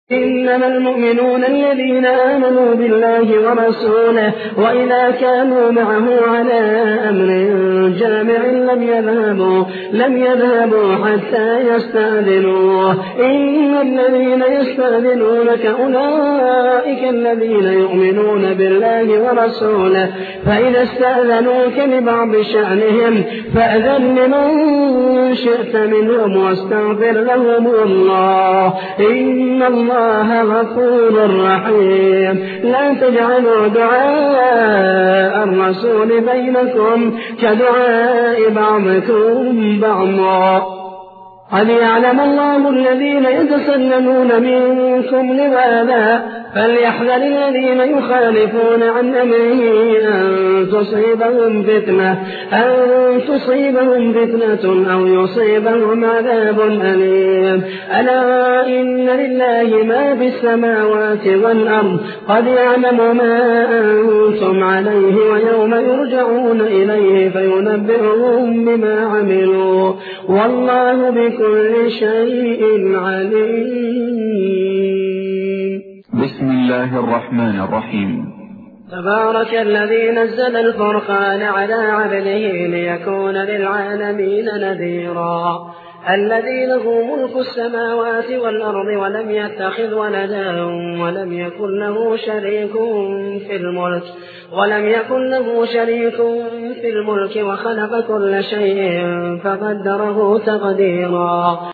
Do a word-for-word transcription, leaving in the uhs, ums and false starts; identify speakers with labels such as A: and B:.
A: إنما المؤمنون الذين آمنوا بالله ورسوله وإذا كانوا معه على أمر جامع لم يذهبوا لم يذهبوا حتى يستأذنوه. إن الذين يستأذنونك أولئك الذين يؤمنون بالله ورسوله فإذا استأذنوك لبعض شأنهم فأذن لمن شئت منهم واستغفر لهم الله إن الله الله غفور رحيم. لا تجعلوا دعاء الرسول بينكم كدعاء بعضكم بعضا. قد يعلم الله الذين يتسللون منكم لواذا فليحذر الذين يخالفون عن أمره أن تصيبهم فتنة أن تصيبهم فتنة أو يصيبهم عذاب أليم. ألا إن لله ما في السماوات والأرض قد يعلم ما أنتم عليه ويوم يرجعون إليه فينبئهم بما عملوا والله بكل شيء عليم.
B: بسم الله الرحمن الرحيم.
A: تبارك الذي نزل الفرقان على عبده ليكون للعالمين نذيرا. الذي له ملك السماوات والأرض ولم يتخذ ولدا ولم يكن له شريك في الملك ولم يكن له شريك في الملك وخلق كل شيء فقدره تقديرا.